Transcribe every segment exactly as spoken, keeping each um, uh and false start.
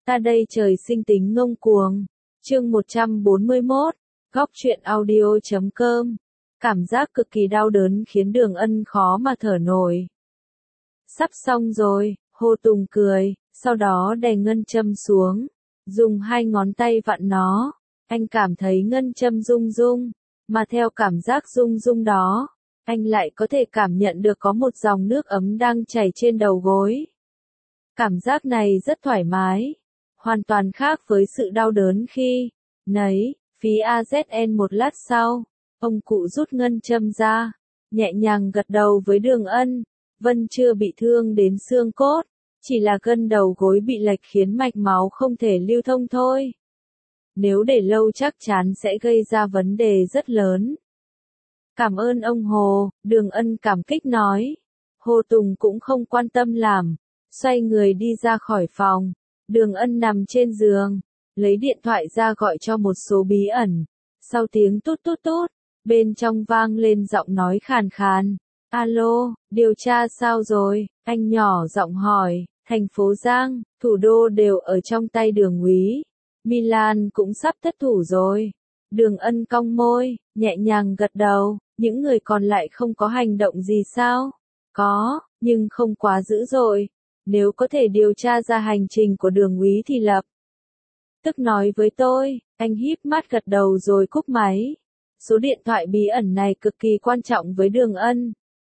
Ta đây trời sinh tính ngông cuồng. Chương một trăm bốn mươi mốt, góc truyện audio chấm com. Cảm giác cực kỳ đau đớn khiến Đường Ân khó mà thở nổi. Sắp xong rồi, Hồ Tùng cười, sau đó đè ngân châm xuống, dùng hai ngón tay vặn nó. Anh cảm thấy ngân châm rung rung, mà theo cảm giác rung rung đó, anh lại có thể cảm nhận được có một dòng nước ấm đang chảy trên đầu gối. Cảm giác này rất thoải mái, hoàn toàn khác với sự đau đớn khi nấy, phí a zét en. Một lát sau, ông cụ rút ngân châm ra, nhẹ nhàng gật đầu với Đường Ân. Vân chưa bị thương đến xương cốt, chỉ là gân đầu gối bị lệch khiến mạch máu không thể lưu thông thôi. Nếu để lâu chắc chắn sẽ gây ra vấn đề rất lớn. Cảm ơn ông Hồ, Đường Ân cảm kích nói. Hồ Tùng cũng không quan tâm làm, xoay người đi ra khỏi phòng. Đường Ân nằm trên giường, lấy điện thoại ra gọi cho một số bí ẩn. Sau tiếng tút tút tút, bên trong vang lên giọng nói khàn khàn. Alo, điều tra sao rồi? Anh nhỏ giọng hỏi. Thành phố Giang, thủ đô đều ở trong tay Đường úy. Milan cũng sắp thất thủ rồi. Đường Ân cong môi, nhẹ nhàng gật đầu. Những người còn lại không có hành động gì sao? Có, nhưng không quá dữ dội. Nếu có thể điều tra ra hành trình của Đường úy thì lập tức nói với tôi. Anh híp mắt gật đầu rồi cúp máy. Số điện thoại bí ẩn này cực kỳ quan trọng với Đường Ân.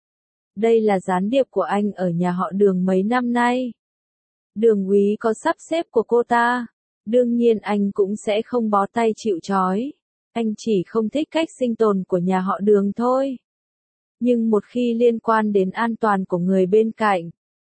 Đây là gián điệp của anh ở nhà họ Đường mấy năm nay. Đường úy có sắp xếp của cô ta. Đương nhiên anh cũng sẽ không bó tay chịu trói. Anh chỉ không thích cách sinh tồn của nhà họ Đường thôi. Nhưng một khi liên quan đến an toàn của người bên cạnh,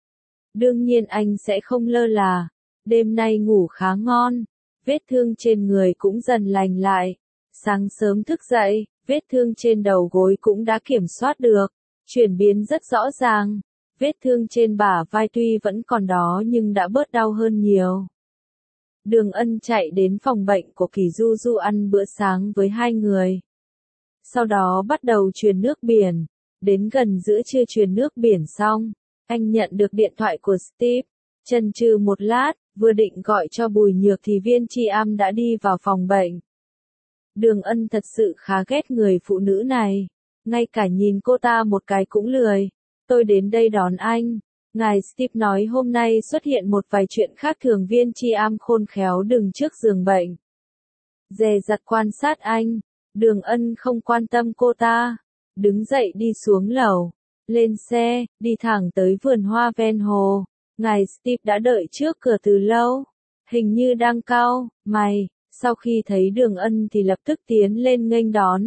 đương nhiên anh sẽ không lơ là. Đêm nay ngủ khá ngon, vết thương trên người cũng dần lành lại. Sáng sớm thức dậy, vết thương trên đầu gối cũng đã kiểm soát được, chuyển biến rất rõ ràng. Vết thương trên bả vai tuy vẫn còn đó nhưng đã bớt đau hơn nhiều. Đường Ân chạy đến phòng bệnh của Kỳ Du Du ăn bữa sáng với hai người. Sau đó bắt đầu truyền nước biển. Đến gần giữa trưa truyền nước biển xong, anh nhận được điện thoại của Steve. Chần chừ một lát, vừa định gọi cho Bùi Nhược thì Viên Chi Am đã đi vào phòng bệnh. Đường Ân thật sự khá ghét người phụ nữ này. Ngay cả nhìn cô ta một cái cũng lười. Tôi đến đây đón anh. Ngài Steve nói hôm nay xuất hiện một vài chuyện khác thường. Viên Chi Am khôn khéo đứng trước giường bệnh, dè dặt quan sát anh. Đường Ân không quan tâm cô ta. Đứng dậy đi xuống lầu, lên xe, đi thẳng tới vườn hoa ven hồ. Ngài Steve đã đợi trước cửa từ lâu, hình như đang cau mày. Sau khi thấy Đường Ân thì lập tức tiến lên nghênh đón.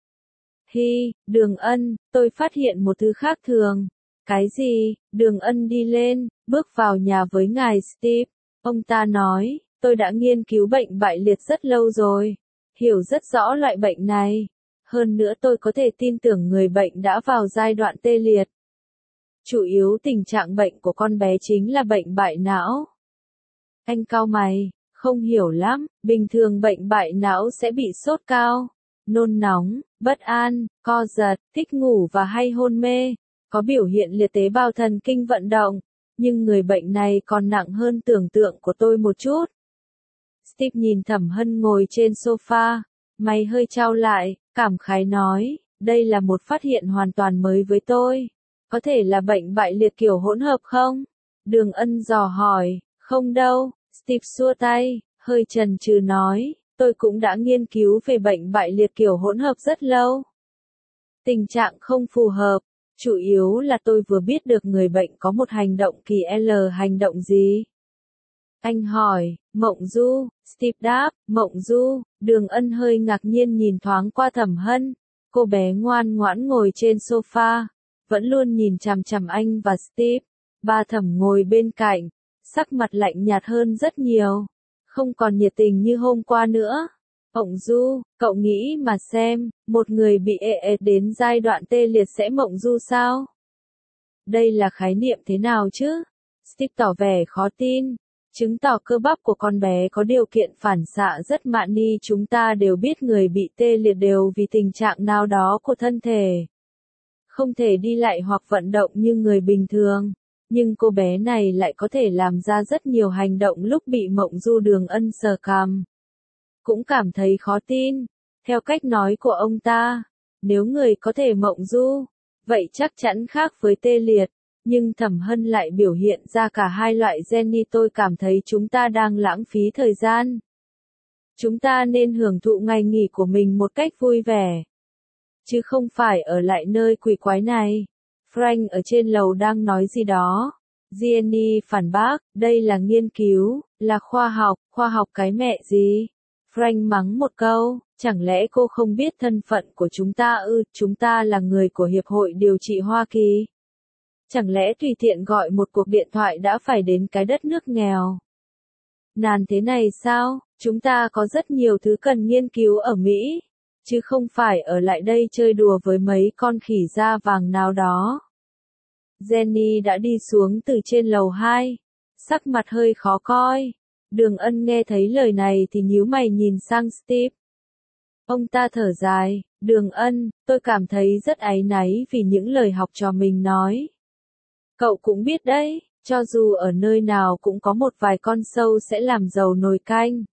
Hi, Đường Ân, tôi phát hiện một thứ khác thường. Cái gì? Đường Ân đi lên, bước vào nhà với ngài Steve. Ông ta nói, tôi đã nghiên cứu bệnh bại liệt rất lâu rồi, hiểu rất rõ loại bệnh này. Hơn nữa tôi có thể tin tưởng người bệnh đã vào giai đoạn tê liệt. Chủ yếu tình trạng bệnh của con bé chính là bệnh bại não. Anh cau mày, không hiểu lắm. Bình thường bệnh bại não sẽ bị sốt cao, nôn nóng, bất an, co giật, thích ngủ và hay hôn mê, có biểu hiện liệt tế bào thần kinh vận động. Nhưng người bệnh này còn nặng hơn tưởng tượng của tôi một chút. Steve nhìn Thẩm Hân ngồi trên sofa, mày hơi chau lại, cảm khái nói, đây là một phát hiện hoàn toàn mới với tôi. Có thể là bệnh bại liệt kiểu hỗn hợp không? Đường Ân dò hỏi. Không đâu, Steve xua tay, hơi chần chừ nói, tôi cũng đã nghiên cứu về bệnh bại liệt kiểu hỗn hợp rất lâu. Tình trạng không phù hợp, chủ yếu là tôi vừa biết được người bệnh có một hành động kỳ L. Hành động gì? Anh hỏi. Mộng du. Steve đáp. Mộng du. Đường Ân hơi ngạc nhiên nhìn thoáng qua Thẩm Hân. Cô bé ngoan ngoãn ngồi trên sofa, vẫn luôn nhìn chằm chằm anh và Steve. Ba Thẩm ngồi bên cạnh, sắc mặt lạnh nhạt hơn rất nhiều, không còn nhiệt tình như hôm qua nữa. Mộng du, cậu nghĩ mà xem, một người bị ê ê đến giai đoạn tê liệt sẽ mộng du sao? Đây là khái niệm thế nào chứ? Steve tỏ vẻ khó tin. Chứng tỏ cơ bắp của con bé có điều kiện phản xạ rất mạnh đi. Chúng ta đều biết người bị tê liệt đều vì tình trạng nào đó của thân thể, không thể đi lại hoặc vận động như người bình thường. Nhưng cô bé này lại có thể làm ra rất nhiều hành động lúc bị Mộng Du Đường Ân sờ cằm. Cũng cảm thấy khó tin. Theo cách nói của ông ta, nếu người có thể mộng du, vậy chắc chắn khác với tê liệt. Nhưng Thẩm Hân lại biểu hiện ra cả hai loại Jenny, tôi cảm thấy chúng ta đang lãng phí thời gian. Chúng ta nên hưởng thụ ngày nghỉ của mình một cách vui vẻ, chứ không phải ở lại nơi quỷ quái này. Frank ở trên lầu đang nói gì đó. Jenny phản bác, đây là nghiên cứu, là khoa học, khoa học cái mẹ gì. Frank mắng một câu, chẳng lẽ cô không biết thân phận của chúng ta ư, chúng ta là người của Hiệp hội Điều trị Hoa Kỳ. Chẳng lẽ tùy tiện gọi một cuộc điện thoại đã phải đến cái đất nước nghèo nàn thế này sao? Chúng ta có rất nhiều thứ cần nghiên cứu ở Mỹ, chứ không phải ở lại đây chơi đùa với mấy con khỉ da vàng nào đó. Jenny đã đi xuống từ trên lầu hai, sắc mặt hơi khó coi. Đường Ân nghe thấy lời này thì nhíu mày nhìn sang Steve. Ông ta thở dài, Đường Ân, tôi cảm thấy rất áy náy vì những lời học trò mình nói. Cậu cũng biết đấy, cho dù ở nơi nào cũng có một vài con sâu sẽ làm dầu nồi canh.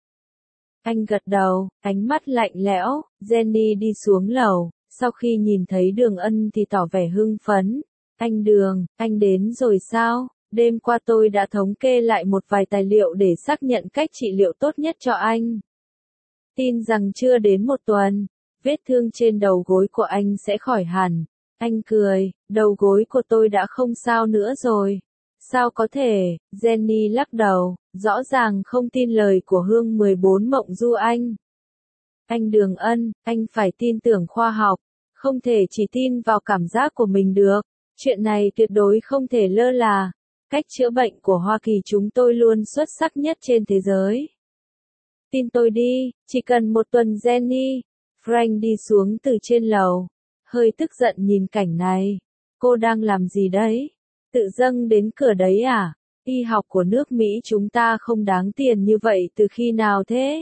Anh gật đầu, ánh mắt lạnh lẽo. Jenny đi xuống lầu, sau khi nhìn thấy Đường Ân thì tỏ vẻ hưng phấn. Anh Đường, anh đến rồi sao? Đêm qua tôi đã thống kê lại một vài tài liệu để xác nhận cách trị liệu tốt nhất cho anh. Tin rằng chưa đến một tuần, vết thương trên đầu gối của anh sẽ khỏi hẳn. Anh cười, đầu gối của tôi đã không sao nữa rồi. Sao có thể? Jenny lắc đầu, rõ ràng không tin lời của Hương mười bốn Mộng Du anh. Anh Đường Ân, anh phải tin tưởng khoa học, không thể chỉ tin vào cảm giác của mình được. Chuyện này tuyệt đối không thể lơ là. Cách chữa bệnh của Hoa Kỳ chúng tôi luôn xuất sắc nhất trên thế giới. Tin tôi đi, chỉ cần một tuần. Jenny. Frank đi xuống từ trên lầu, hơi tức giận nhìn cảnh này. Cô đang làm gì đấy? Tự dâng đến cửa đấy à? Y học của nước Mỹ chúng ta không đáng tiền như vậy từ khi nào thế?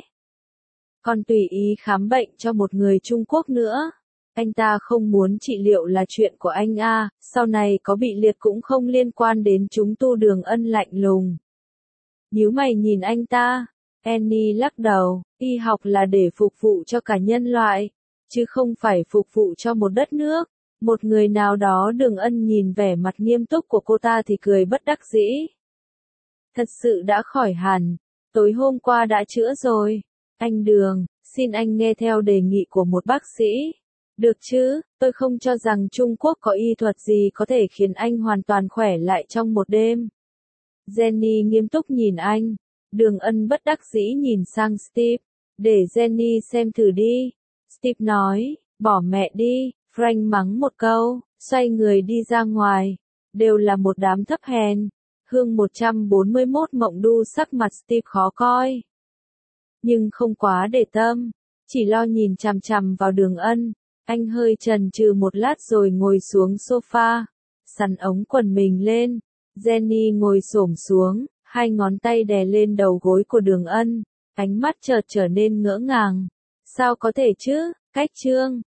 Còn tùy ý khám bệnh cho một người Trung Quốc nữa. Anh ta không muốn trị liệu là chuyện của anh a, sau này có bị liệt cũng không liên quan đến chúng. Tu Đường Ân lạnh lùng. Nhíu mày nhìn anh ta. Annie lắc đầu, y học là để phục vụ cho cả nhân loại, chứ không phải phục vụ cho một đất nước. Một người nào đó. Đường Ân nhìn vẻ mặt nghiêm túc của cô ta thì cười bất đắc dĩ. Thật sự đã khỏi hẳn, tối hôm qua đã chữa rồi. Anh Đường, xin anh nghe theo đề nghị của một bác sĩ. Được chứ, tôi không cho rằng Trung Quốc có y thuật gì có thể khiến anh hoàn toàn khỏe lại trong một đêm. Jenny nghiêm túc nhìn anh. Đường Ân bất đắc dĩ nhìn sang Steve. Để Jenny xem thử đi. Steve nói, bỏ mẹ đi. Frank mắng một câu, xoay người đi ra ngoài. Đều là một đám thấp hèn. Hương một trăm bốn mươi mốt Mộng Du sắc mặt Steve khó coi. Nhưng không quá để tâm, chỉ lo nhìn chằm chằm vào Đường Ân. Anh hơi chần chừ một lát rồi ngồi xuống sofa, sắn ống quần mình lên. Jenny ngồi xổm xuống, hai ngón tay đè lên đầu gối của Đường Ân, ánh mắt chợt trở nên ngỡ ngàng. Sao có thể chứ? Cách chương